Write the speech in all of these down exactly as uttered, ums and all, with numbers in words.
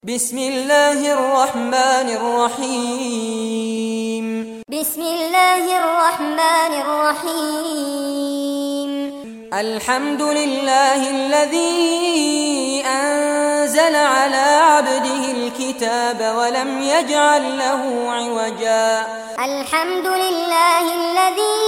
بسم الله الرحمن الرحيم بسم الله الرحمن الرحيم الحمد لله الذي أنزل على عبده الكتاب ولم يجعل له عوجا الحمد لله الذي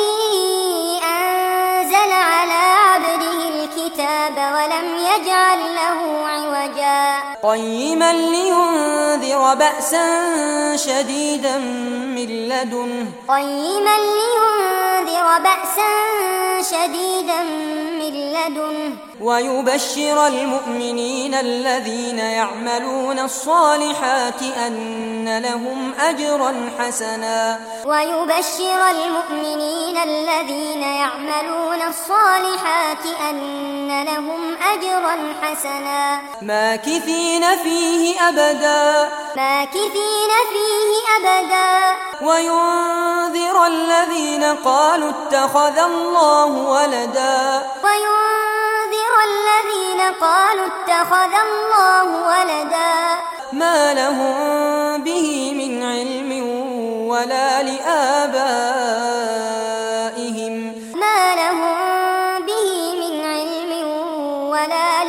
أنزل على عبده الكتاب ولم يجعل له عوجا قيما لينذر بأسا شديدا من لدنه قيما لينذر بأسا شديدا من لدنه ويبشر المؤمنين الذين يعملون الصالحات أن لهم أجرا حسنا ويبشر المؤمنين الذين يعملون الصالحات أن لهم أجرا حسنا ماكثين فيه أبدا ماكثين فيه أبدا وينذر الذين قالوا اتخذ الله ولدا وينذر الذين قالوا اتخذ الله ولدا ما لهم به من علم ولا لآبائهم ما لهم به من علم ولا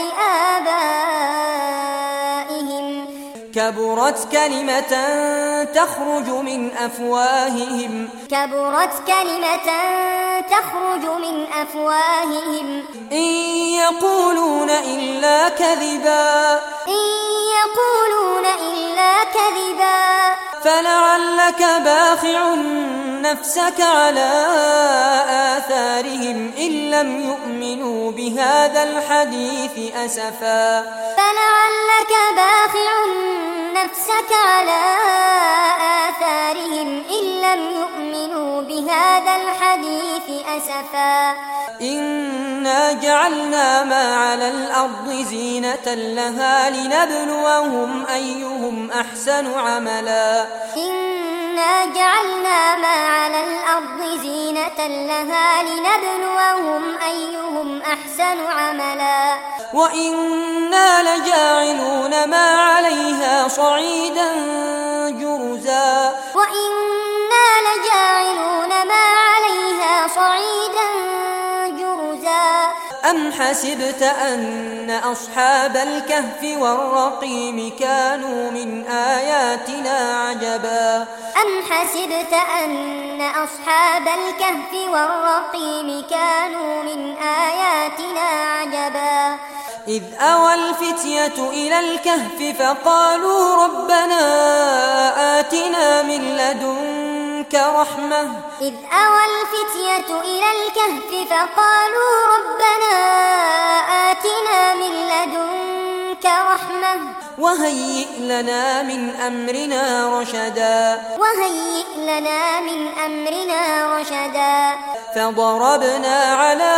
لآبائهم كبرت كلمة تخرج من أفواههم كبرت كلمة تخرج من أفواههم إن يقولون إلا كذبا إن يقولون إلا كذبا فلعلك باخع نفسك على آثارهم إن لم يؤمنوا بهذا الحديث أسفا فلعلك باخع نفسك على آثارهم إن لم يؤمنوا بهذا الحديث أسفا إنا جعلنا ما على الأرض زينة لها لنبلوهم أيهم أحسن عملا إنا جعلنا ما على الأرض زينة لها لنبلوهم أيهم أحسن عملا وإنا لجاعلون ما عليها صعيدا جرزا وإنا لجاعلون ما عليها صعيدا جرزا أم حسبت أن أصحاب الكهف والرقيم كانوا من آياتنا عجبا أم حسبت أن أصحاب الكهف والرقيم كانوا من آياتنا عجبا إذ أوى الفتية إلى الكهف فقالوا ربنا آتنا من لدنك رحمة إذ أوى الفتية إلى الكهف فقالوا ربنا آتنا من لدنك رحمة وهيئ لنا من أمرنا رشدا وهيئ لنا من أمرنا رشدا فضربنا على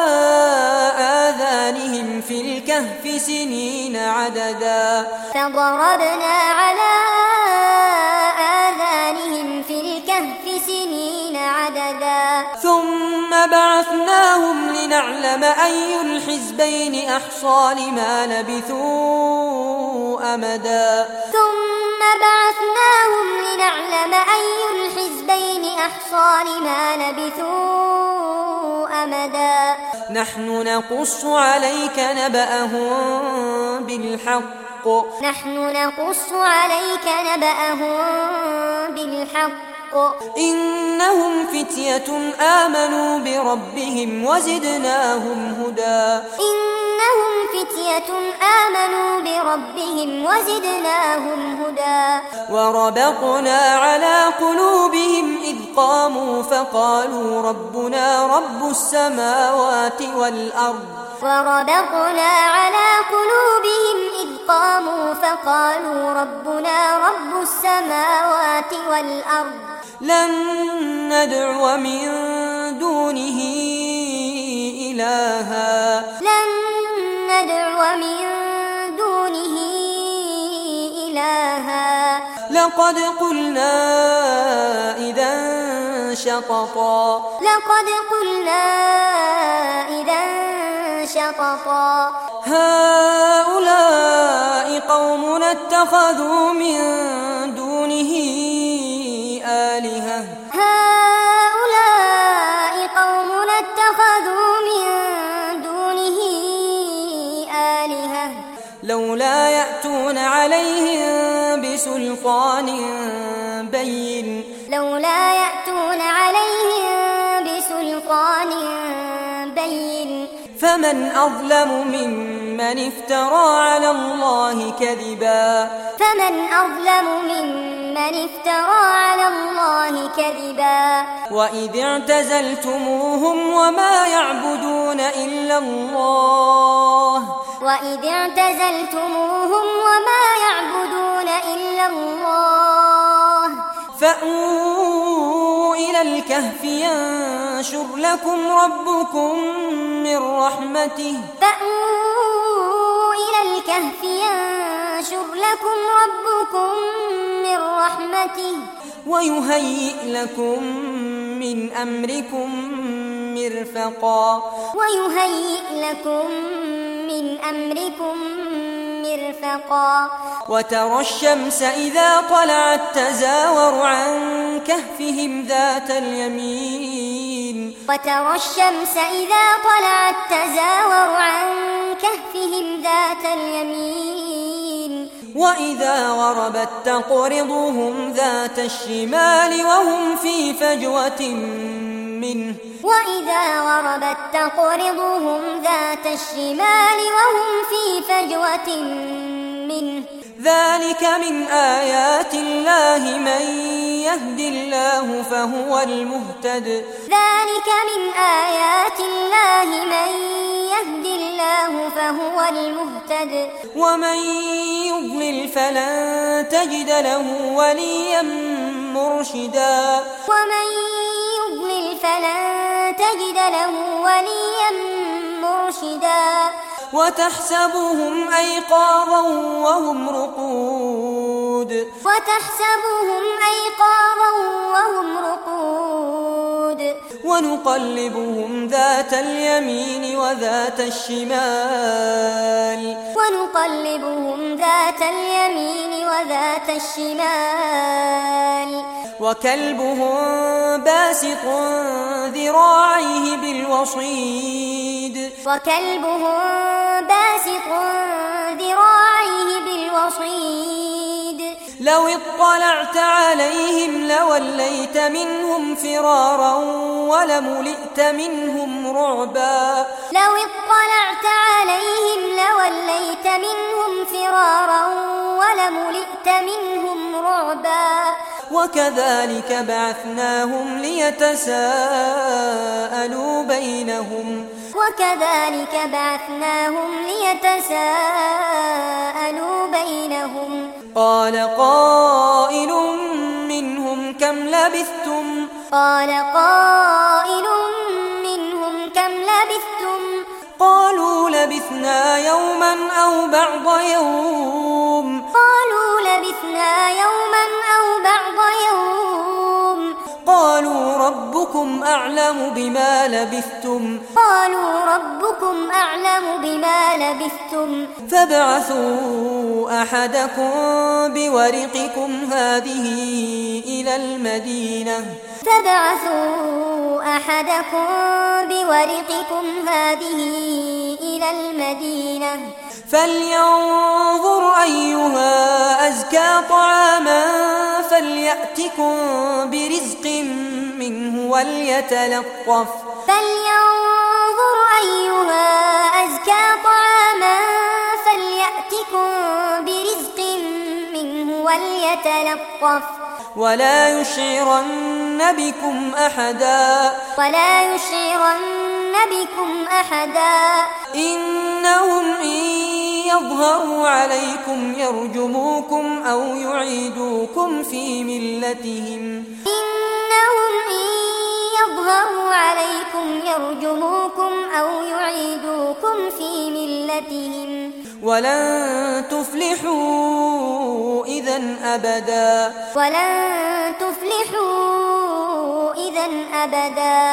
آذانهم في الكهف سنين عددا فضربنا على آذانهم في الكهف سنين عددا ثم بعثناهم لنعلم أي الحزبين أحصى لما لبثوا أمدا ثم بعثناهم لنعلم أي الحزبين أحصى لما لبثوا أمدا نحن نقص عليك نبأهم بالحق نحن نقص عليك نبأهم بالحق إنهم فتية آمنوا بربهم وزدناهم هدى إنهم فتية آمنوا بربهم وزدناهم هدى وربطنا على قلوبهم إذ قاموا فقالوا ربنا رب السماوات والأرض وربطنا على قلوبهم إذ قاموا فقالوا ربنا رب السماوات والأرض لن ندعو من دونه إلها لن ندعو من دونه إلها لقد قلنا إذا شططا لقد قلنا إذا شططا هؤلاء قوم اتخذوا من دونه آلهة هؤلاء قوم اتخذوا من دونه آلهة لولا يأتون عليهم بسلطان بين لولا يأتون عليهم بسلطان بين فمن أظلم ممن افترى على الله كذبا فمن أظلم ممن افترى على الله كذبا وإذ اعتزلتموهم وما يعبدون إلا الله وإذ اعتزلتموهم وما يعبدون إلا الله فأووا إلى الكهف ينشر لكم ربكم من رحمته فأووا إلى الكهف ينشر لكم ربكم من رحمته ويهيئ لكم من أمركم مرفقا ويهيئ لكم من أمركم مرفقا وترى الشمس إذا طلعت تزاور عن كهفهم ذات اليمين وترى الشمس إذا طلعت تزاور عن كهفهم ذات اليمين وإذا غربت تقرضهم ذات الشمال وهم في فجوة منه وإذا غربت تقرضهم ذات الشمال وهم في فجوة منه ذلك من آيات الله من يهد الله فهو المهتد ذلك من آيات الله من يهد الله فهو المهتد ومن يضلل فلن تجد له وليا مرشدا ومن يضلل فلن تجد له وليا مرشدا وتحسبهم أيقاظا وهم رقود وتحسبهم أيقاظا وهم رقود ونقلبهم ذات اليمين وذات الشمال ونقلبهم ذات اليمين وذات الشمال وكلبهم باسط ذراعيه بالوصيد وكلبهم باسط ذراعيه بالوصيد لو اطلعت عليهم لوليت منهم فرارا ولملئت منهم رعبا لو اطلعت عليهم لوليت منهم فرارا ولملئت منهم رعبا وكذلك بعثناهم ليتساءلوا بينهم وكذلك بعثناهم ليتساءلوا بينهم قال قائل منهم كم لبثتم قال قائل منهم كم لبثتم قالوا لبثنا يوما أو بعض يوم قالوا لبثنا يوما أو بعض يوم قالوا ربكم أعلم بما لبثتم قالوا ربكم أعلم بما لبثتم فابعثوا أحدكم بورقكم هذه إلى المدينة فابعثوا أحدكم بورقكم هذه إلى المدينة فلينظر أيها أزكى طعاما فليأتكم برزق منه وليتلطف فلينظر أيها أزكى طعاما فليأتكم برزق منه وليتلطف ولا يشعرن بكم أحدا ولا يشعرن بكم أحدا إنهم إن يظهروا عليكم يرجموكم أو يعيدوكم في ملتهم إنهم إن يظهروا عليكم يرجموكم أو يعيدوكم في ملتهم ولن تفلحوا إذا أبدا ولن تفلحوا إذا أبدا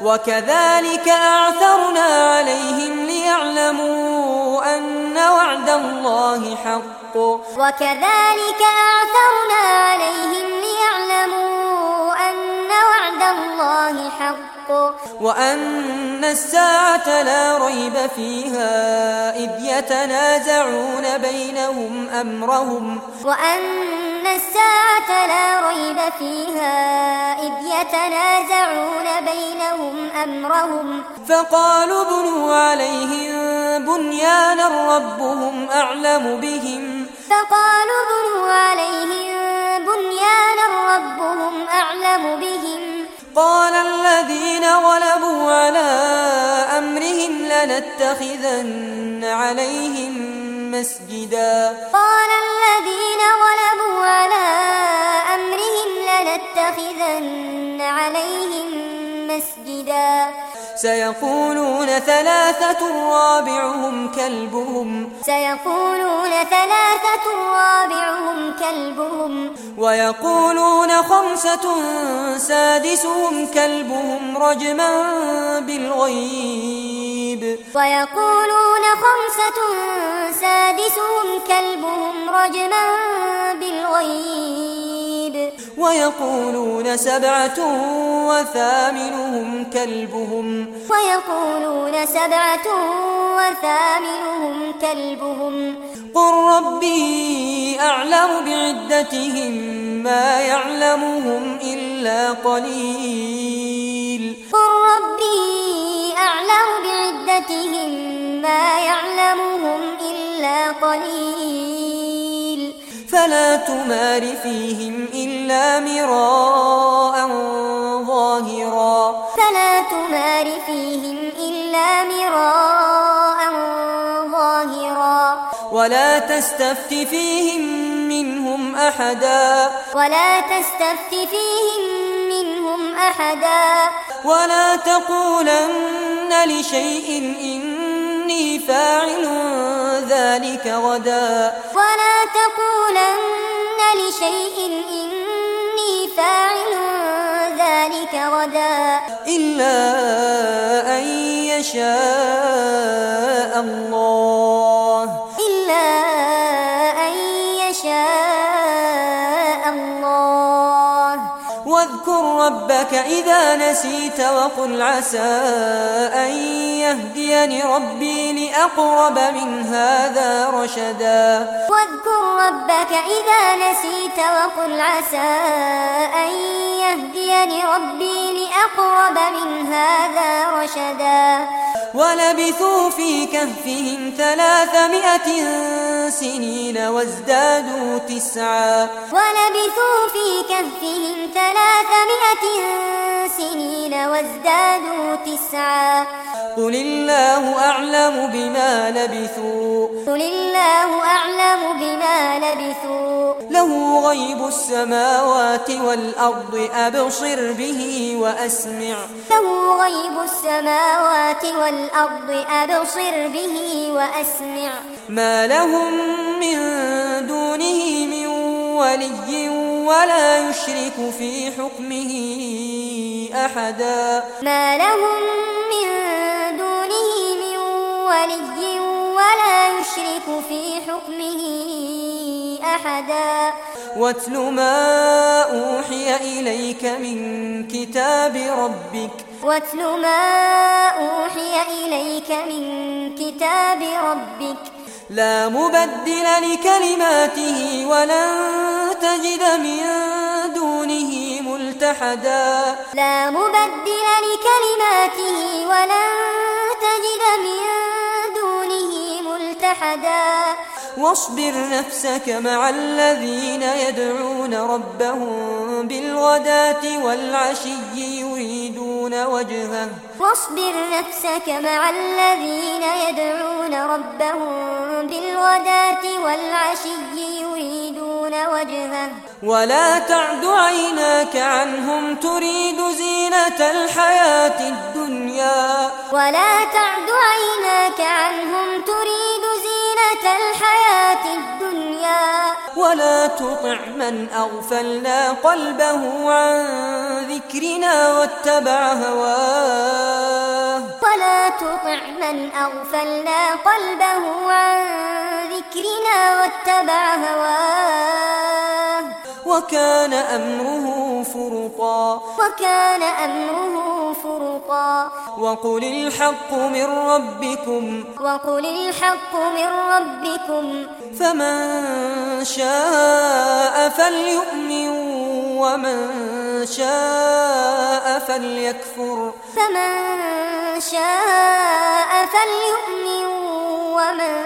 وكذلك أعثرنا عليهم ليعلموا أن وعد الله حق وكذلك أعثرنا عليهم ليعلموا أن وعد الله حق وأن الساعة لا ريب فيها إذ يتنازعون بينهم أمرهم وأن الساعة لا ريب فيها إذ يتنازعون بينهم أمرهم فقالوا ابنوا عليهم بنيانا ربهم أعلم بهم فقالوا ابنوا عليهم بنيانا ربهم أعلم بهم قال الذين غلبوا على أمرهم لنتخذن عليهم مسجدا قال الذين غلبوا على أمرهم لنتخذن عليهم مسجدا سيقولون ثلاثة رابعهم كلبهم سيقولون ثلاثة رابعهم كلبهم ويقولون خمسة سادسهم كلبهم رجما بالغيب ويقولون خمسة سادسهم كلبهم رجما بالغيب ويقولون سبعة وثامنهم كلبهم ويقولون سبعة وثامنهم كلبهم قل ربي أعلم بعدتهم ما يعلمهم إلا قليل قل ربي أعلم بعدتهم ما يعلمهم إلا قليل فلا تمار فيهم إلا مراء ظاهرا فلا تمار فيهم إلا مراء ظاهرا ولا تستفت فيهم منهم أحدا ولا تستفت فيهم منهم أحدا ولا تقولن لشيء إني فاعل ذلك غدا ولا تقولن لشيء إني فاعل ذلك غدا إلا أن يشاء الله إلا أن يشاء الله واذكر ربك إذا نسيت وقل عسى أن يهديني ربي لأقرب من هذا رشدا واذكر ربك إذا نسيت وقل عسى أن يهديني ربي لأقرب من هذا رشدا ولبثوا في كهفهم ثلاثمائة سنين وازدادوا تسعا ولبثوا في كهفهم ثلاثمائة سنين وازدادوا تسعا قل الله أعلم بما لبثوا قل الله أعلم بما لبثوا له غيب السماوات والأرض أبصر به وأسمع له غيب السماوات والأرض أبصر به وأسمع ما لهم من دونه من ولي ولا يشرك في حكمه أحدا ما لهم من دونه من ولي ولا يشرك في حكمه أحدا واتل ما أوحي إليك من كتاب ربك واتل ما أوحي إليك من كتاب ربك لا مبدل لكلماته ولن تجد من دونه ملتحدا لا مبدل لكلماته ولن تجد من دونه ملتحدا واصبر نفسك مع الذين يدعون ربهم بالغداة والعشي يريدون وجهه واصبر نفسك مع الذين يدعون ربهم بالغداة والعشي يريدون وجهه ولا تعد عيناك عنهم تريد زينة الحياة الدنيا ولا تعد عيناك عنهم تريد زينة زينة الحياة الدنيا ولا تطع من أغفلنا قلبه عن ذكرنا واتبع هواه ولا تطع من أغفلنا قلبه عن ذكرنا واتبع هواه وكان أمره فرطا وكان أمره فرطا وقل الحق من ربكم وقل الحق من ربكم فمن شاء فليؤمن ومن شاء فليكفر فمن شاء فليؤمن ومن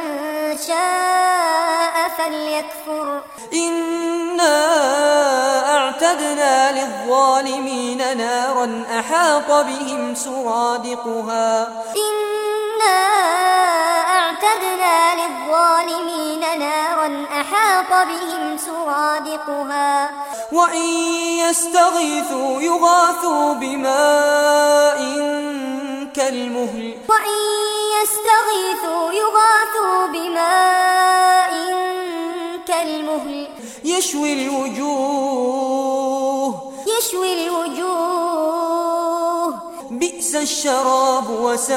شاء فليكفر إنا أعتدنا للظالمين نارا أحاط بهم سرادقها إنا أعتدنا للظالمين نارا أحاط بهم سرادقها وإن يستغيثوا يغاثوا بماء كالمهل وإن يستغيثوا يغاثوا بماء كالمهل يشوي الوجوه يشوي الوجوه بئس الشراب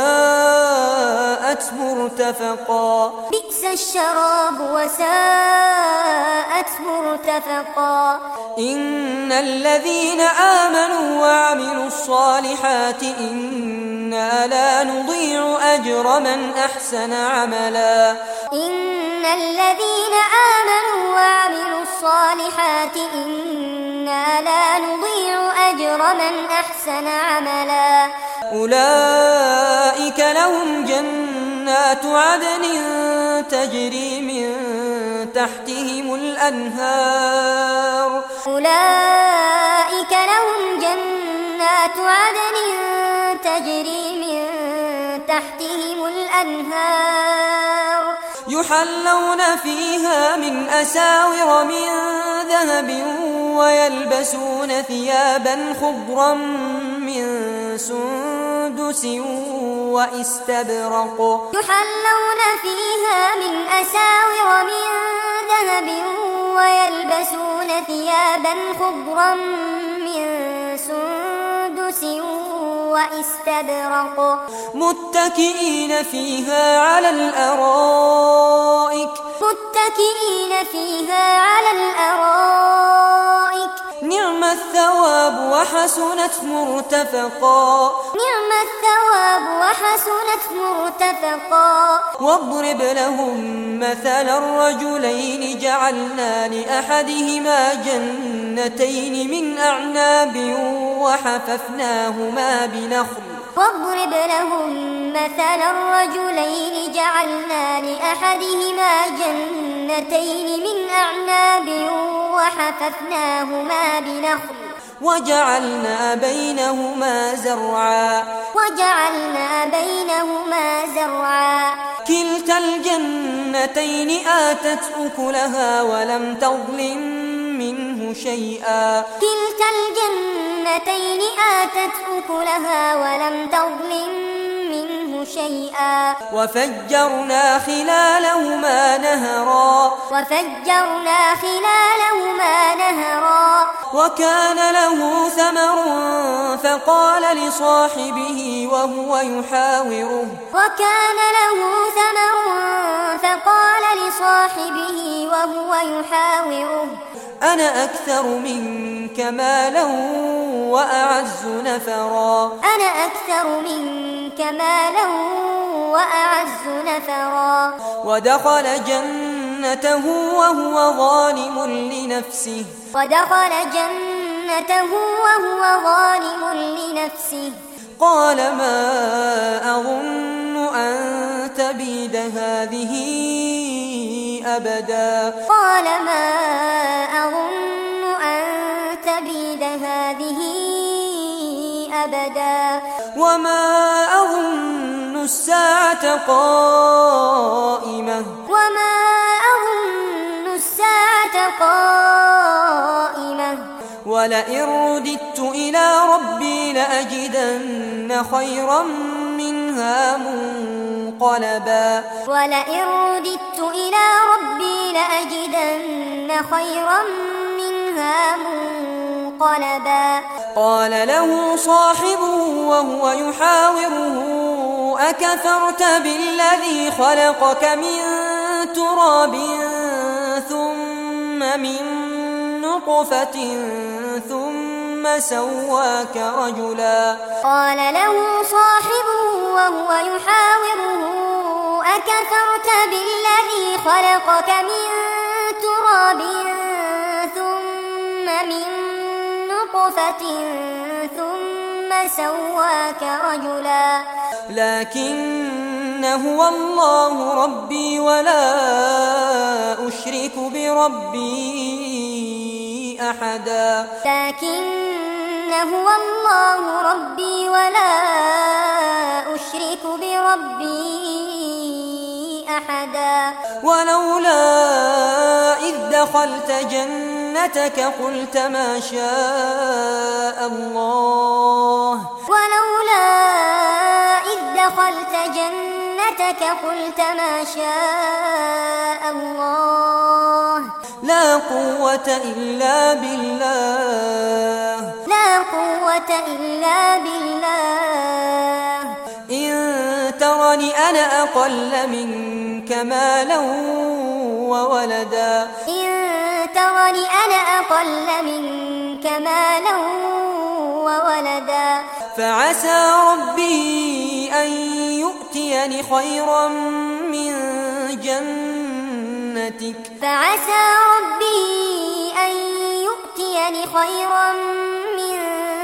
وساءت مرتفقا بئس الشراب وساءت مرتفقا إن الذين آمنوا وعملوا الصالحات إنا لا نضيع أجر من أحسن عملا إن الذين آمنوا وعملوا الصالحات إنا لا نضيع أجر من أحسن عملا أولئك لهم جنات عدن تجري من تحتهم الأنهار أولئك لهم جنات عدن تجري من تحتهم الأنهار يحلون فيها من أساور من ذهب ويلبسون ثيابا خضرا من سندس وإستبرق يحلون فيها من أساور من ذهب ويلبسون ثيابا خضرا من سندس وإستبرق متكئين فيها على الأرائك متكئين فيها على الأرائك نعم الثواب وحسنت مرتفقا نعم الثواب وحسنت مرتفقا واضرب لهم مثل الرجلين جعلنا لأحدهما جنتين من أعناب وحففناهما بنخل واضرب لهم مثل الرجلين جعلنا لأحدهما جنتين من أعناب وحففناهما بنخل وجعلنا بينهما زرعا وجعلنا بينهما زرعا كلتا الجنتين آتت أكلها ولم تظلم منه شيئا كلتا الجنتين آتت أكلها ولم تظلم منه شيئا وفجرنا خلالهما نهرا وفجرنا خلالهما نهرا وكان له ثمر فقال لصاحبه وهو يحاوره وكان له ثمر فقال لصاحبه وهو يحاوره أنا أكثر منك مالا وأعز نفرا أنا أكثر منك مالا وأعز نفرا ودخل جنته وهو ظالم لنفسه ودخل جنته وهو ظالم لنفسه قال ما أظن أن تبيد هذه أبدا قال ما أظن أن تبيد هذه أبدا وما أظن الساعة قائمة وما أظن الساعة قائمة ولئن رددت إلى ربي لأجدن خيرا منها منقلبا منقلبا ولئن رددت إلى ربي لأجدن خيرا منها منقلبا قال له صاحبه وهو يحاوره أكفرت بالذي خلقك من تراب ثم من نطفة ثم سواك رجلا قال له صاحبه وهو يحاوره أكفرت بالذي خلقك من تراب ثم من نطفة ثم سواك رجلا لكن هو الله ربي ولا أشرك بربي أحدا لكن هو الله ربي ولا أشرك بربي أحدا ولولا إذ دخلت جنتك قلت ما شاء الله ولولا إذ دخلت جنتك قلت ما شاء الله لا قوة إلا بالله لا قوة إلا بالله إن ترني أنا أقل منك مالا وولدا إن ترني أنا أقل منك مالا وولدا فعسى ربي أن يؤتيني خيرا من جنتك فعسى ربي أن يؤتيني خيرا من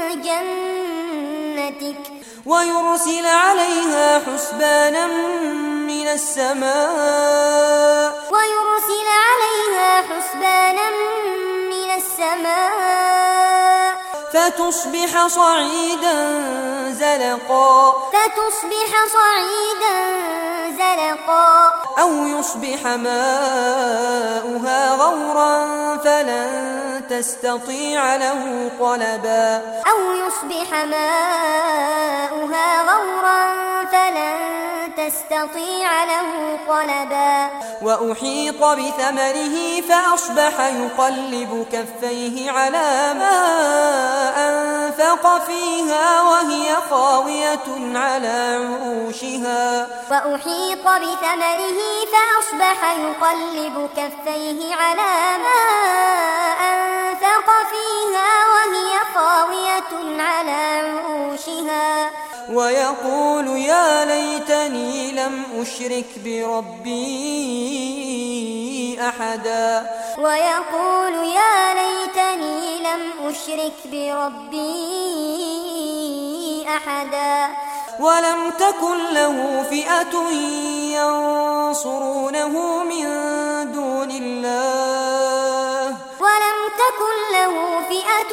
جنتك ويرسل عليها حسبانا من السماء ويرسل عليها حسبانا من السماء فتصبح صعيدا زلقا فتصبح صعيدا زلقا أو يصبح ماؤها غورا فلن تستطيع له طلبا أو يصبح ماؤها غورا فلن تستطيع له طلبا وأحيط بثمره فأصبح يقلب كفيه على ما أنفق فيها وهي خاوية على عروشها وأحيط بثمره فأصبح يقلب كفيه على ما أنفق فيها وهي خاوية على عروشها ويقول يا ليتني لم أشرك بربي أحدا ويقول يا ليتني لم أشرك بربي أحدا ولم تكن له فئة ينصرونه من دون الله ولم تكن له فئة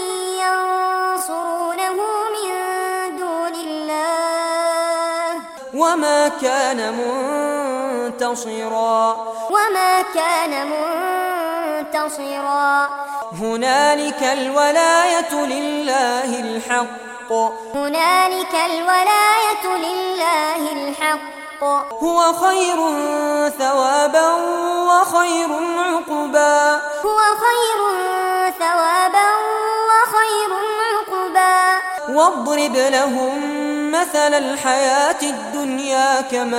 ينصرونه من دون الله وما كان منتصرا وما كان منتصرا هنالك الولاية لله الحق هنالك الولاية لله الحق هو خير ثوابا وخير عقبا هو خير ثوابا وخير عقبا واضرب لهم مثل الحياة الدنيا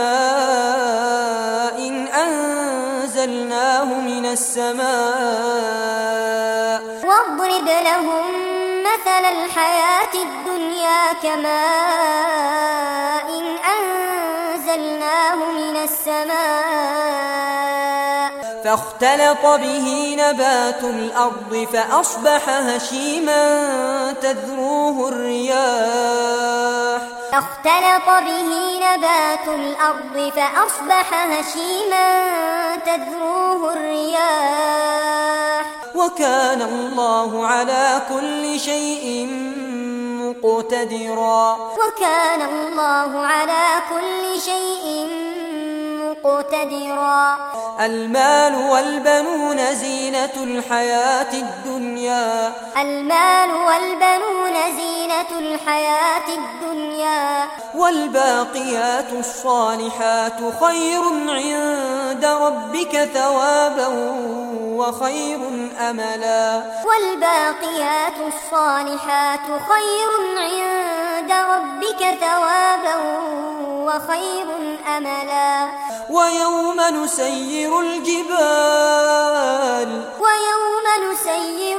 كماء إن أنزلناه من السماء واضرب لهم مثل الحياة الدنيا كماء إن أنزلناه من السماء فاختلط به نبات الأرض فأصبح هشيما تذروه الرياح فاختلط به نبات الأرض فأصبح هشيما تذروه الرياح وكان الله على كل شيء مقتدرا وكان الله على كل شيء مقتدرا. المال والبنون زينة الحياة الدنيا المال والبنون زينة الحياة الدنيا والباقيات الصالحات خير عند ربك ثوابا وخير أملا. والباقيات الصالحات خير عند ربك ثوابا وخير أملا. ويوم نسير الجبال ويوم نسير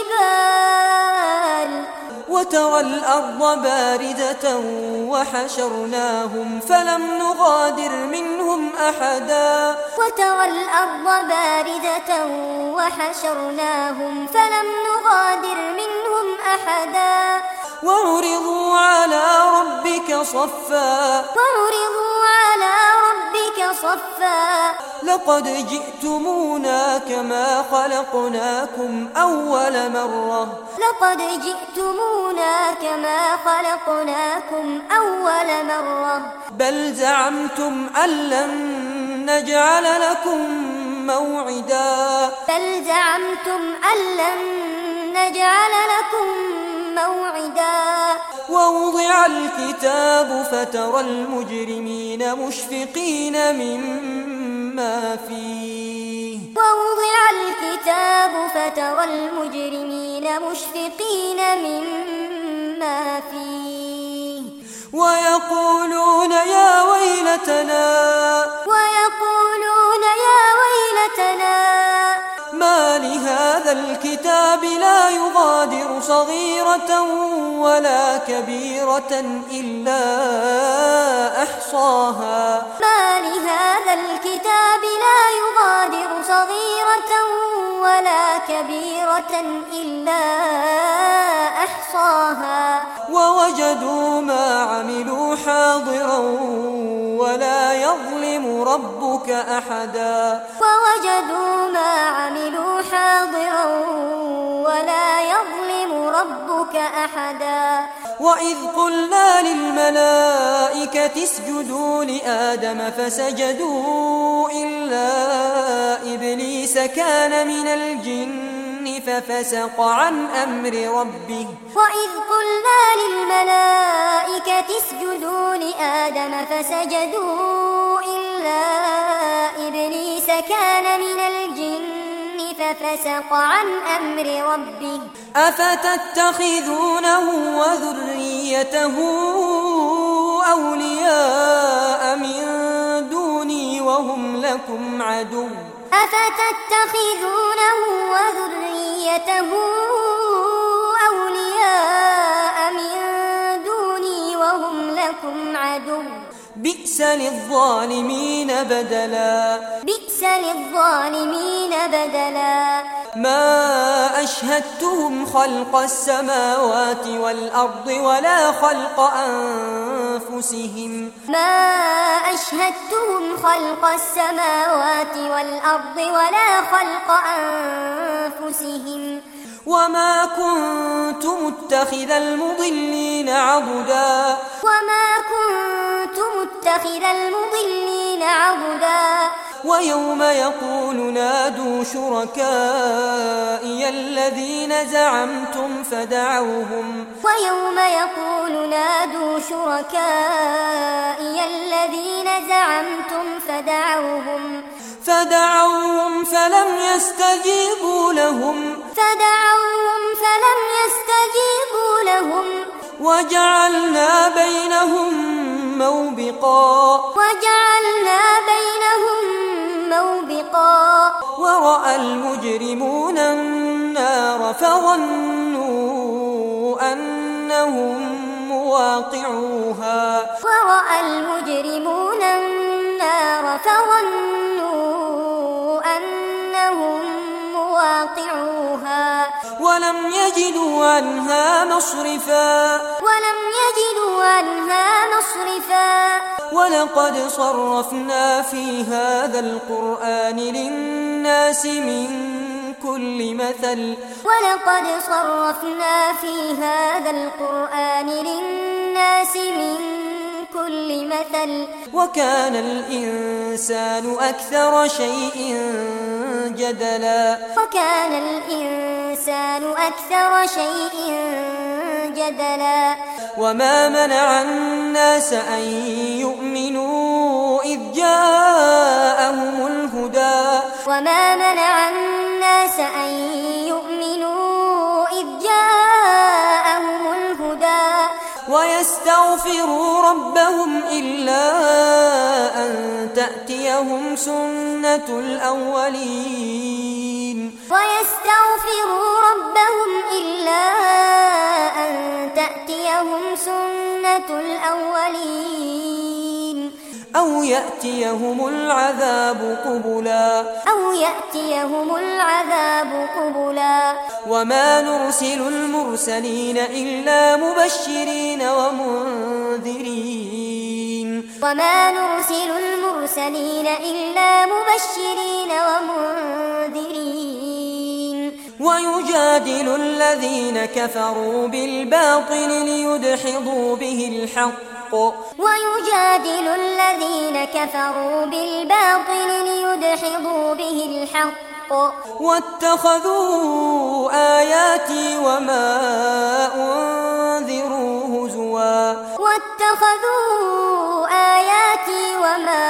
الجبال وترى الأرض باردة وحشرناهم فلم نغادر منهم أحدا. وترى الأرض باردة وحشرناهم فلم نغادر منهم أحدا. وعرضوا على ربك صفا وعرضوا على ربك صفا لقد جئتمونا كما خلقناكم أول مرة. لقد جئتمونا كما خلقناكم أول مرة. بل زعمتم أن لن نجعل لكم موعدا. بل زعمتم أن لن نجعل لكم موعدا. ووضع الكتاب فترى المجرمين مشفقين مما فيه. ووضع الكتاب فترى المجرمين مشفقين مما فيه. ويقولون يا ويلتنا ويقولون يا ويلتنا ما لهذا الكتاب لا يغادر صغيرة ولا كبيرة إلا أحصاها. ما لهذا الكتاب لا يغادر صغيرة ولا كبيرة إلا أحصاها. ووجدوا ما عملوا حاضرا ولا يظلم ربك أحدا. ووجدوا ما عملوا حاضرا ولا يظلم ربك أحدا. وإذ قلنا للملائكة اسجدوا لآدم فسجدوا إلا إبليس كان من الجن ففسق عن أمر ربه. وإذ قلنا للملائكة اسجدوا لآدم فسجدوا إلا إبليس كان من الجن ففسق عن أمر ربه. أفتتخذونه وذريته أولياء من دوني وهم لكم عدو. أفتتخذونه وذريته أولياء من دوني وهم لكم عدو. بئس للظالمين بدلا. بئس للظالمين بدلا. ما أشهدتهم خلق السماوات والأرض ولا خلق أنفسهم. ما أشهدتهم خلق السماوات والأرض ولا خلق أنفسهم. وما كنت متخذ المضلين عضدا. وما كنت متخذ المضلين عضدا. ويوم يقول نادوا شركائي الذين زعمتم فدعوهم. ويوم يقول نادوا شركائي الذين زعمتم فدعوهم. فدعوهم فلم يستجيبوا لهم. فدعوهم فلم يستجيبوا لهم. وجعلنا بينهم موبقا. وجعلنا بينهم موبقا. ورأى المجرمون النار فظنوا أنهم مواقعوها. ورأى المجرمون النار فظنوا أنهم مواقعوها. ولم يجدوا عنها مصرفا. ولم يجدوا عنها مصرفا. ولقد صرفنا في هذا القرآن للناس من كل مثل. ولقد صرفنا في هذا القرآن للناس من كل مثل وكان الإنسان أكثر شيء جدلا وكان الإنسان أكثر شيء جدلا وما منع الناس أن يؤمنوا إذ جاءهم الهدى وما منع الناس أن يؤمنوا إذ جاءهم الهدى ويستغفروا ربهم إلا أن تأتيهم سنة الأولين ويستغفروا ربهم إلا أن تأتيهم سنة الأولين أو يأتيهم العذاب قبلا أو يأتيهم العذاب قبلا وما نرسل المرسلين إلا مبشرين ومنذرين وما نرسل المرسلين إلا مبشرين ومنذرين ويجادل الذين كفروا بالباطل ليدحضوا به الحق ويجادل الذين كفروا بالباطل ليدحضوا به الحق واتخذوا آياتي وما أنذروا هزوا واتخذوا آياتي وما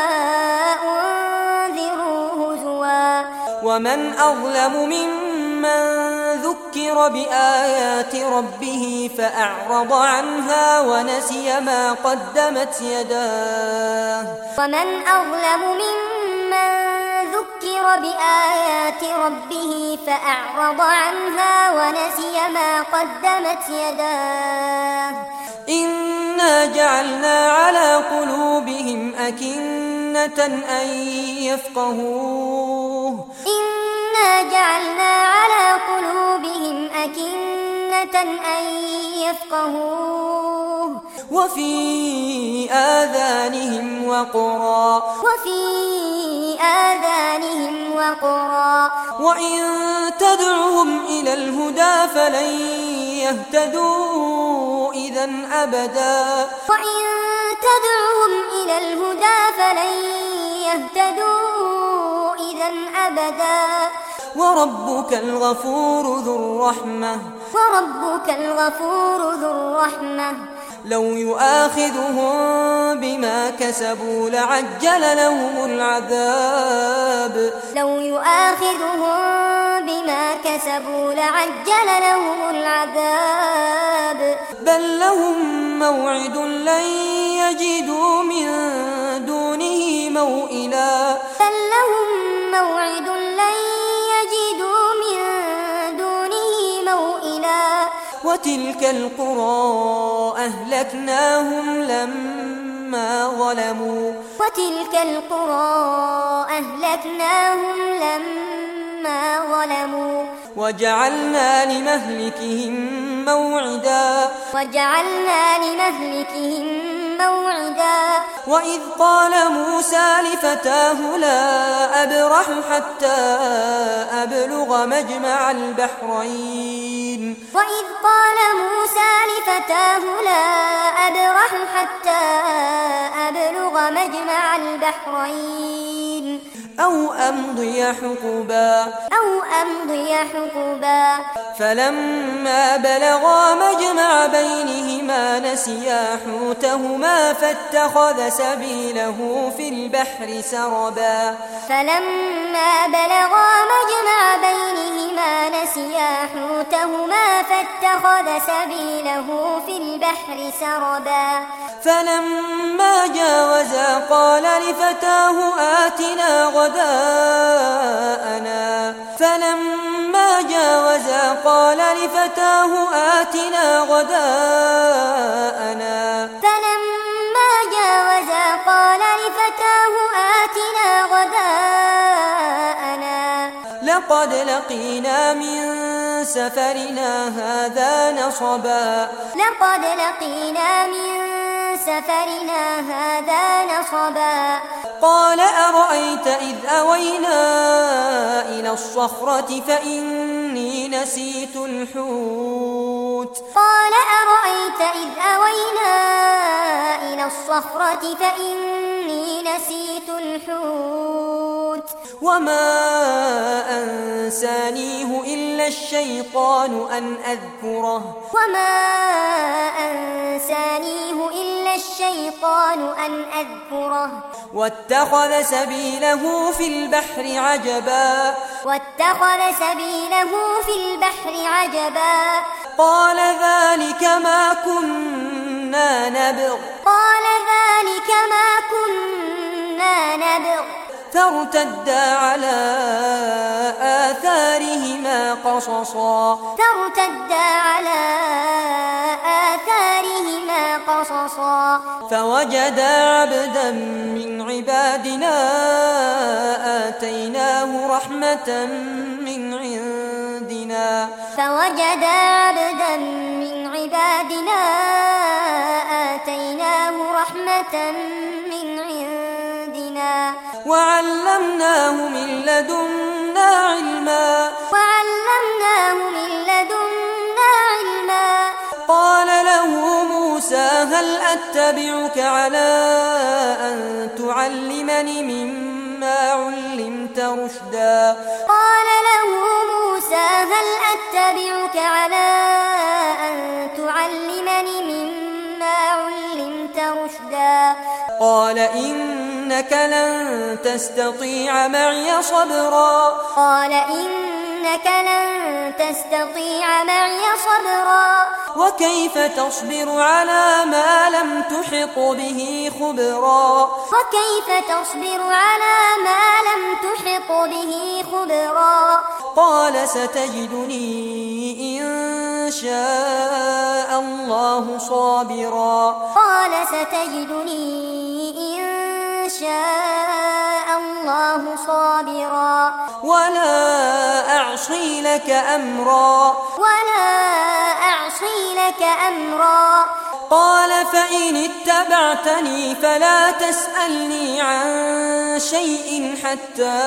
أنذروا هزوا ومن أظلم ممن ذكر بآيات ربه فأعرض عنها ونسي ما قدمت يداه ومن أظلم ممن ذكر بآيات ربه فأعرض عنها ونسي ما قدمت يداه إنا جعلنا على قلوبهم أكنة أن يفقهوه إنا جعلنا على قلوبهم أكنة أن يفقهوه وفي آذانهم وقرا وفي آذانهم وقرا وإن تدعهم إلى الهدى فلن يهتدوا إذا أبدا وإن تدعهم إلى الهدى فلن يهتدوا إذا أبدا وربك الغفور ذو الرحمة وربك الغفور ذو الرحمة لو يؤاخذهم بما كسبوا لعجل لهم العذاب لو يؤاخذهم بما كسبوا لعجل لهم العذاب بل لهم موعد لن يجدوا من دونه موئلا بل لهم موعد لن يجدوا من دونه موئلا وتلك القرى أهلكناهم لما ظلموا وتلك القرى أهلكناهم لما ظلموا وجعلنا لمهلكهم موعدا وجعلنا لمهلكهم موعدا وإذ قال موسى لفتاه لا أبرح حتى أبلغ مجمع البحرين وإذ قال موسى لفتاه لا أبرح حتى أبلغ مجمع البحرين أو أمضي حقبا أو أمضي حقبا فلما بلغا مجمع بينهما نسيا حوتهما فاتخذ سبيله في البحر سربا فلما بلغا مجمع بينهما نسيا حوتهما فاتخذ سبيله في البحر سربا فلما جاوزا قال لفتاه آتنا غداءنا فلما جاوزا قال لفتاه آتنا غداءنا فلما جاوزا قال لفتاه آتنا غداءنا لقد لقينا من سفرنا هذا نصبا لقد لقينا من سفرنا هذا نصبا قال أرأيت إذ أوينا إلى الصخرة فإني نسيت الحوت قال أرأيت إذ أوينا إلى الصخرة فإني نسيت الحوت وما أنسانيه إلا الشيطان أن أذكره وما أنسانيه إلا الشيطان أن أذكره واتخذ سبيله في البحر عجبا واتخذ سبيله في البحر عجبا قال ذلك ما كنا نبغ قال ذلك ما كنا نبغ فارتدا على آثارهما قصصا فارتدا على آثارهما قصصا فوجدا عبدا من عبادنا آتيناه رحمة من عندنا فوجدا عبدا من عبادنا آتيناه رحمة من عندنا وعلمناه من لدنا علما وعلمناه من لدنا علما قال له موسى هل أتبعك على أن تعلمني مما علمت رشدا قال له موسى هل أتبعك على أن تعلمني مما علمت رشدا قال إنك لن تستطيع معي صبرا قال إنك لن تستطيع معي صبرا وكيف تصبر على ما لم تحط به خبرا وكيف تصبر على ما لم تحط به خبرا قال ستجدني إن شاء الله صابرا قال ستجدني إن شاء الله صابرا ولا أعصي لك أمرا ولا أعصي لك أمرا قال فإن اتبعتني فلا تسألني عن شيء حتى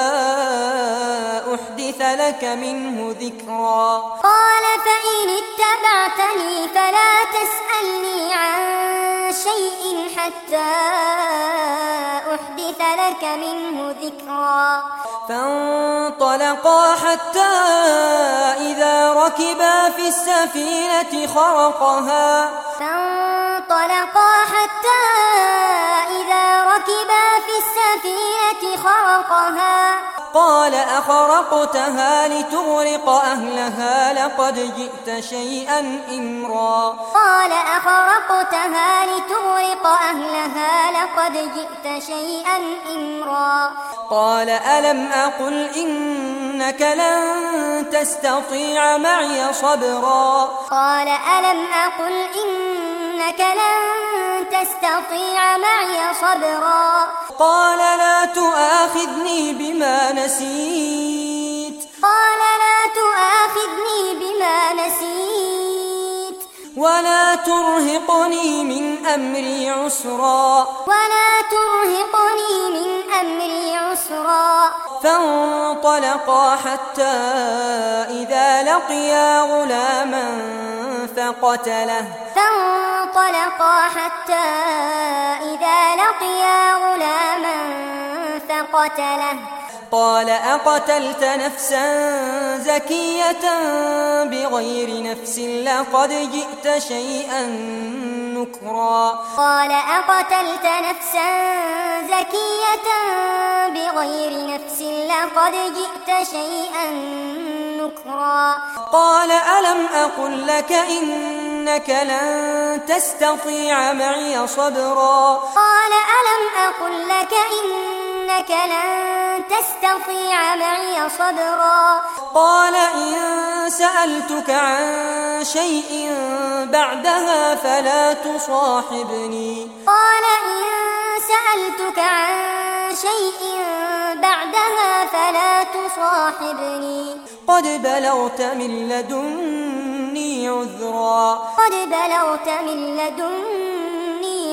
أحدث لك منه ذكرا قال فإن اتبعتني فلا تسألني عن شيء حتى أحدث لك منه ذكرا فانطلقا حتى إذا ركبا في السفينة خرقها فانطلقا حتى إذا ركبا في السفينة خرقها قال أخرقتها لتغرق أهلها لقد جئت شيئا إمرا قال أخرقتها لتغرق أهلها لقد جئت شيئا إمرا قال ألم أقل إنك لن تستطيع معي صبرا قال ألم أقل إنك لن تستطيع معي صبرا قال لا تؤاخذني بما نسيت قال لا تؤاخذني بما نسيت ولا ترهقني من أمري عسرا ولا ترهقني من أمري عسرا فانطلقا حتى إذا لقيا غلاما فقتله فانطلقا حتى إذا لقيا غلاما فقتله قال أقتلت نفسا زكية بغير نفس لقد جئت شيئا نكرا قال أقتلت نفسا زكية بغير نفس لقد جئت شيئا نكرا قال ألم أقل لك إنك لن تستطيع معي صبرا قال ألم أقل لك إنك لن تستطيع معي صبرا قال إن سألتك عن شيء بعدها فلا تصاحبني قال إن سألتك عن شيء بعدها فلا تصاحبني قد بلغت من لدني عذرا قد بلغت من لدني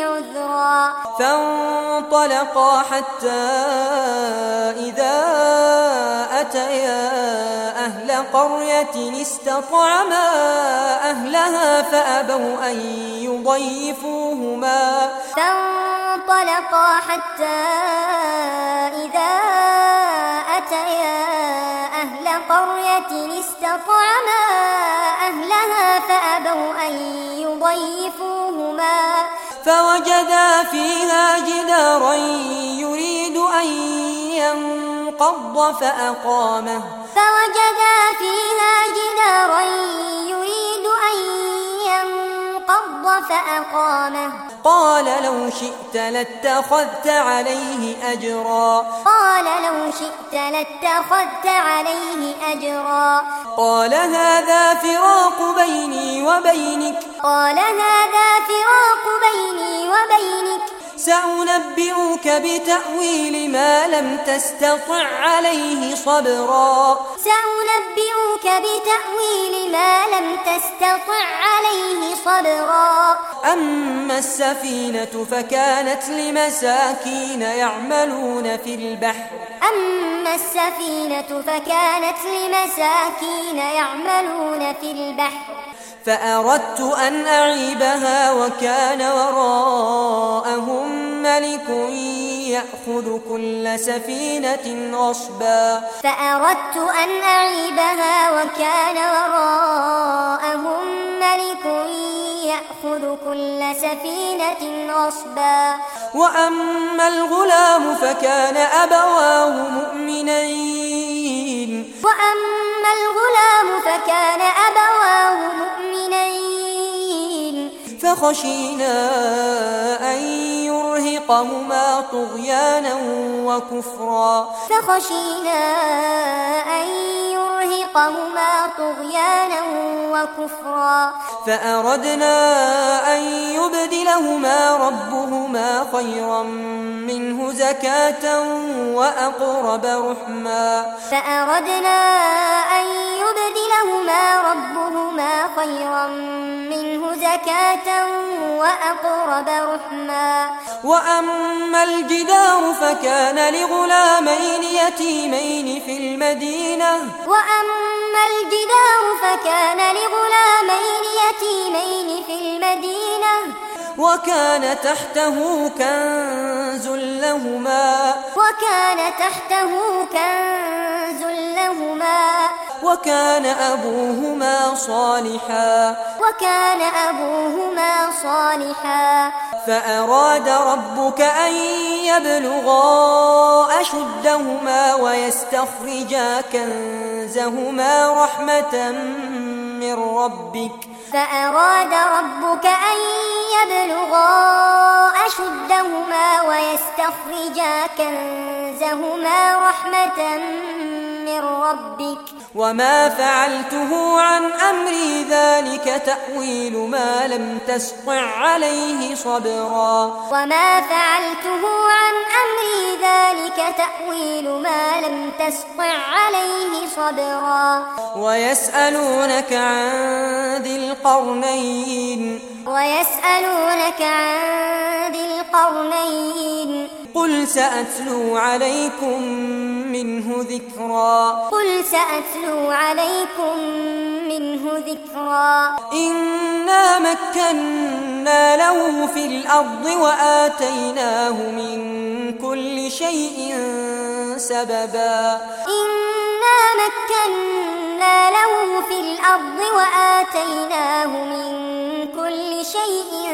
عذرا فانطلقا حتى إذا أتيا أهل قرية استطعما أهلها فأبوا أن يضيفوهما فانطلقا حتى إذا أتيا أهل قرية استطعما أهلها فأبوا أن يضيفوهما فوجدا فيها جدارا يريد أن ينقض فأقامه فوجدا فيها جدارا يريد أن ينقض فأقامه قال لو شئت لاتخذت عليه أجرا قال لو شئت لاتخذت عليه أجرا قال هذا فراق بيني وبينك قال هذا فراق بيني وبينك سأنبئك بتأويل ما لم تستطع عليه صبرا سأنبئك بتأويل ما لم تستطع عليه صبرا أما السفينة فكانت لمساكين يعملون في البحر أما السفينة فكانت لمساكين يعملون في البحر فأردت أن أعيبها وكان وراءهم ملك يأخذ كل سفينة غصبا فأردت أن أعيبها وكان وراءهم ملك يأخذ كل سفينة غصبا وأما الغلام فكان أبواه مؤمنين وأما الغلام فكان أبواه مؤمنين فخشينا أن يرهقهما طغيانا وكفرا فخشينا أن يرهقهما طغيانا وكفرا فأردنا أن يبدلهما ربهما خيرا منه زكاة وأقرب رحما فأردنا أن يبدلهما ربهما خيرا منه زكاة وأقرب رحما وأما الجدار فكان لغلامين يتيمين في المدينة وأما الجدار فكان لغلامين يتيمين في المدينة وكان تحته كنز لهما وكان تحته كنز لهما وكان أبوهما صالحا وكان أبوهما صالحا فأراد ربك أن يبلغا أشدهما ويستخرجا كنزهما رحمة من ربك فأراد ربك أن يبلغا أشدهما ويستخرجا كنزهما رحمة من ربك وما فعلته عن أمري ذلك تأويل ما لم تسطع عليه صبرا وما فعلته عن أمري ذلك تأويل ما لم تسطع عليه صبرا ويسألونك عن ذي القرنين ويسألونك عن ذي القرنين قل سأتلو عليكم منه ذكرا قل سأتلو عليكم منه ذكرا إنا مكنا له في الأرض وآتيناه من كل شيء سببا إنا مكنا له في الأرض وآتيناه من كل شيء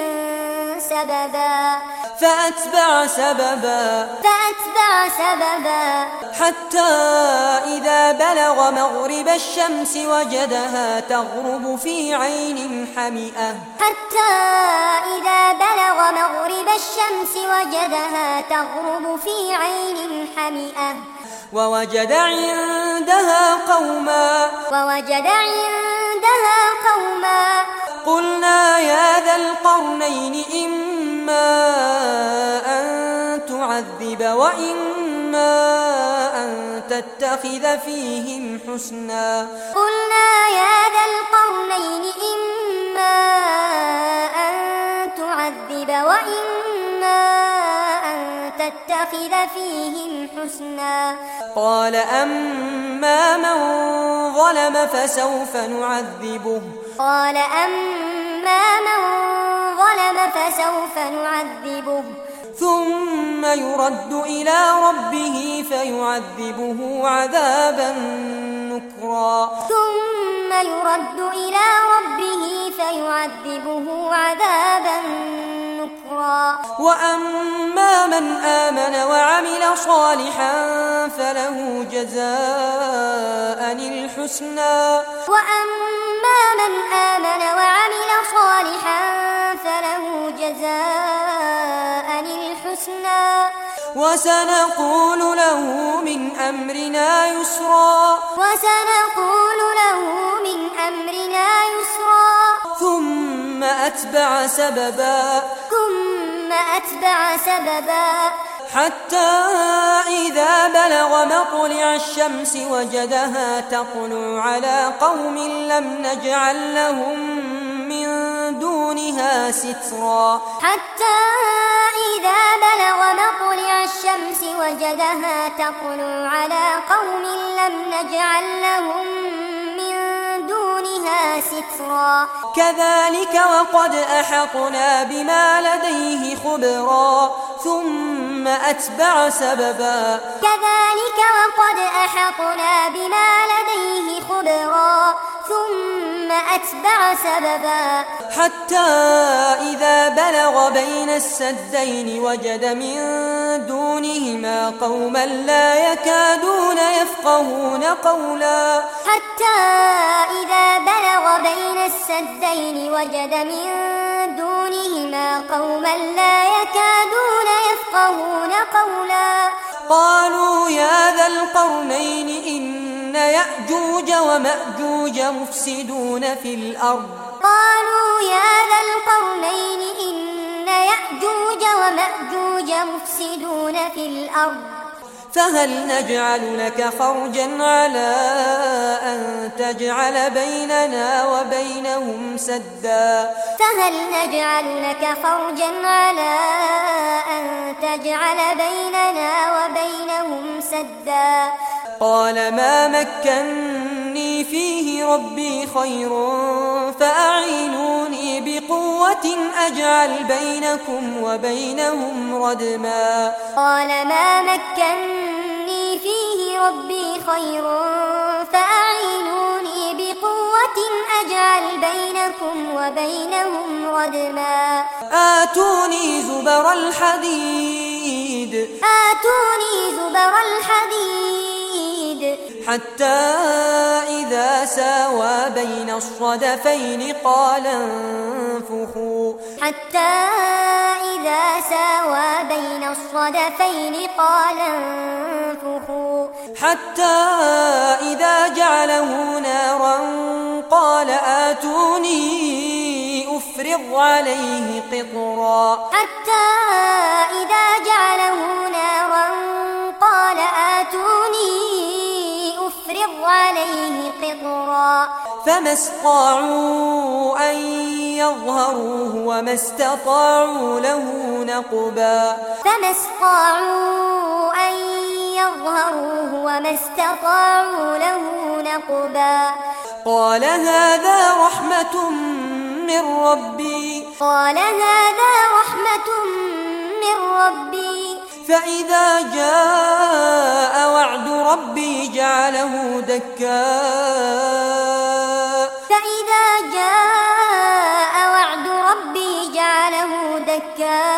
سببا فأتبع سببا فأتبع سببا حتى إذا بلغ مغرب الشمس وجدها تغرب في عين حمئة حتى إذا بلغ مغرب الشمس وجدها تغرب في عين حمئة ووجد عندها قوما ووجد عندها قوما قلنا يا ذا القرنين إما أن تعذب وإما أن تتخذ فيهم حسنا قلنا يا ذا القرنين إما أن تعذب وإما تتخذ فيهم حسنا. قال أما من ظلم فسوف نعذبه قال أما من ظلم فسوف نعذبه ثم يرد إلى ربه فيعذبه عذابا نكرا ثم يرد إلى ربه فيعذبه عذابا نكرا. وأما من آمن وعمل صالحا فله جزاء الحسنى وأما من آمن وعمل صالحا فله جزاء الحسنى وسنقول له من أمرنا يسرا وسنقول له من أمرنا يسرا. ثم أتبع سببا ثم أتبع سببا حتى إذا بلغ مطلع الشمس وجدها تطلع على قوم لم نجعل لهم من دونها سترا حتى إذا بلغ مطلع الشمس وجدها تطلع على قوم لم نجعل لهم من دونها سترا. كذلك وقد أحطنا بما لديه خبرا ثم أتبع سببا كذلك وقد أحطنا بما لديه خبرا ثم أتبع سببا حتى إذا بلغ بين السدين وجد من دونهما قوما لا يكادون يفقهون قولا حتى إذا بلغ بين السدين وجد من دونهما قوما لا يكادون يفقهون قولا. قالوا يا ذا القرنين إن يأجوج ومأجوج مفسدون في الأرض قالوا يا ذا القرنين إن يأجوج ومأجوج مفسدون في الأرض فهل نجعل لك خرجا على أن تجعل بيننا وبينهم سدا فهل نجعل لك خرجا على أن تجعل بيننا وبينهم سدا. قال ما مكني فيه ربي خير فأعينوني بقوة أجعل بينكم وبينهم ردما قال ما مكني فيه ربي خير فأعينوني بقوة أجعل بينكم وبينهم ردما. آتوني زبر الحديد آتوني زبر الحديد حتى إذا ساوى بين الصدفين قال انفخوا حتى إذا ساوى بين الصدفين قال انفخوا حتى إذا جعله نارا قال آتوني أفرغ عليه قطرا حتى إذا جعله نارا قال آتوني أفرغ عليه قطرا. فما استطاعوا أن يظهروه وما استطاعوا له نقبا فما استطاعوا أن يظهروه وما استطاعوا له نقبا. قال هذا رحمة من ربي قال هذا رحمة من ربي فإذا جاء وعد ربي جعله دكا فإذا جاء وعد ربي جعله دكا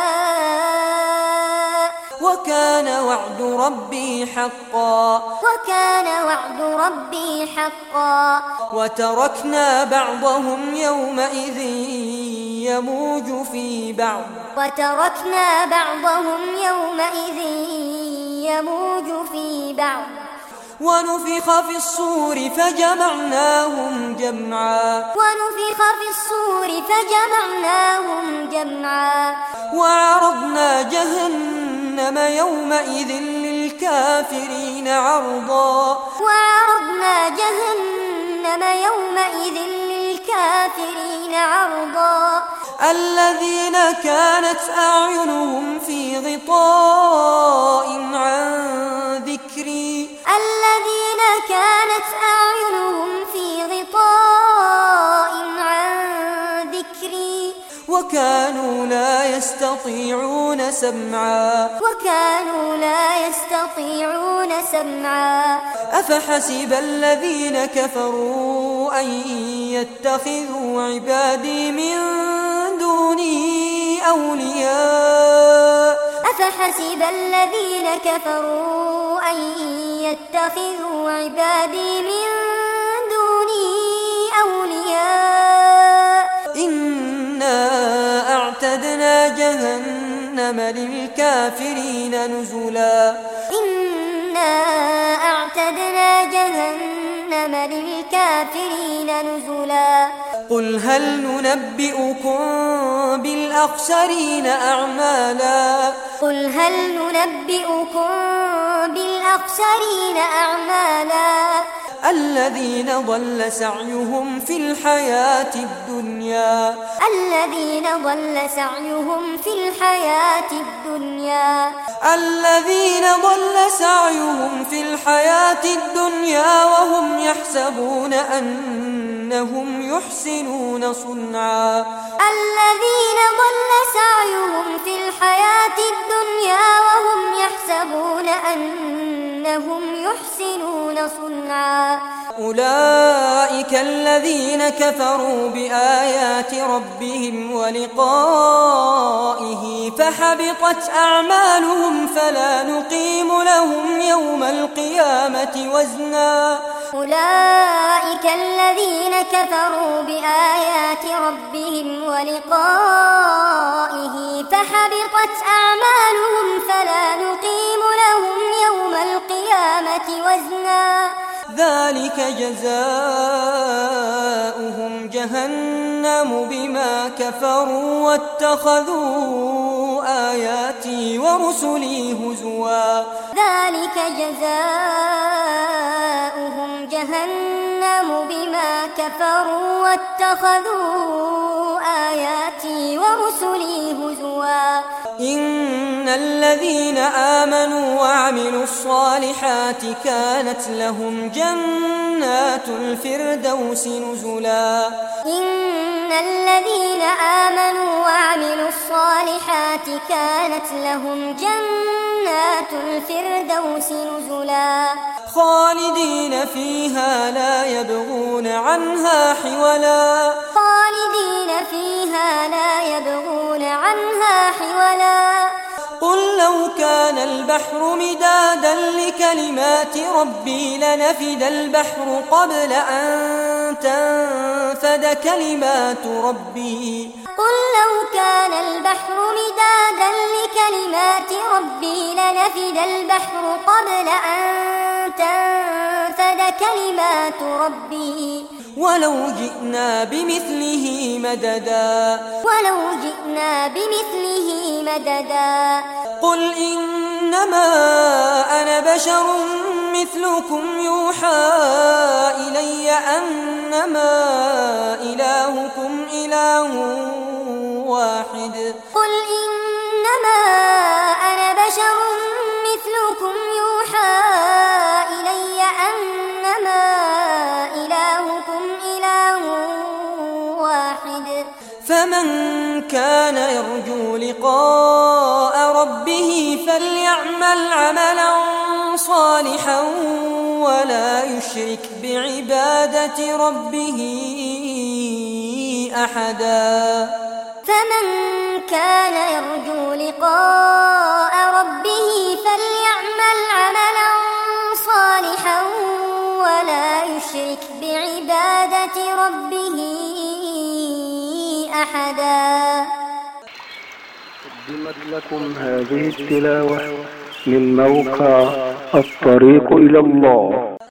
وكان وعد ربي حقا وكان وعد ربي حقا. وتركنا بعضهم يومئذ يموج في بعض وتركنا بعضهم يومئذ يموج في بعض ونفخ في الصور فجمعناهم جمعا ونفخ في الصور فجمعناهم جمعا وعرضنا جهنم يومئذ للكافرين عرضا وعرضنا جهنم يومئذ للكافرين عرضا الذين كانت أعينهم في غطاء عن ذكري الذين كانت أعينهم في غطاء عن ذكري وكانوا لا يستطيعون سمعا وكانوا لا يستطيعون سمعا أفحسب الذين كفروا أن يتخذوا عبادي من دوني أولياء أفحسب الذين كفروا أن يتخذوا عبادي من دوني أولياء إنا أعتدنا جهنم للكافرين نزلا إنا أعتدنا جهنم للكافرين نزلا قل هل ننبئكم بالأخسرين أعمالا قل هل ننبئكم بالأخسرين أعمالا الذين ضل سعيهم في الحياة الدنيا الذين ضل سعيهم في الحياة الدنيا الذين ضل سعيهم في الحياة الدنيا وهم يحسبون أنهم يحسنون صنعا الذين ضل سعيهم في الحياة الدنيا وهم يحسبون أنهم يحسنون صنعا أولئك الذين كفروا بآيات ربهم ولقائه فحبطت أعمالهم فلا نقيم لهم يوم القيامة وزنا أولئك الذين كفروا بآيات ربهم ولقائه فحبطت أعمالهم فلا نقيم لهم يوم القيامة وزنا ذلك جزاؤهم جهنم بما كفروا واتخذوا آياتي ورسلي هزوا ذلك جزاؤهم جهنم بما كفروا واتخذوا آياتي ورسلي هزوا إن الذين آمنوا وعملوا الصالحات كانت لهم جنات الفردوس نزلا إن الذين آمنوا وعملوا الصالحات كانت لهم جنات الفردوس نزلا خالدين فيها لا يبغون عنها حولا خالدين فيها لا يبغون عنها حولا قل لو كان البحر مدادا لكلمات ربي لنفد البحر قبل أن تنفد كلمات ربي قل لو كان البحر مدادا لكلمات ربي لنفد البحر قبل أن تنفد كلمات ربي ولو جئنا بمثله مددا ولو جئنا بمثله مددا قل إنما أنا بشر مثلكم يوحى إلي أنما إلهكم إله واحد قل إنما أنا بشر مثلكم يوحى إلي أنما إلهكم إله واحد فمن كان يرجو لقاء ربه فليعمل عملا صالحا ولا يشرك بعبادة ربه أحدا فمن كان يرجو لقاء ربه فليعمل عملا صالحا ولا يشرك بعبادة ربه أحدا. قدمت لكم هذه التلاوة من موقع الطريق إلى الله.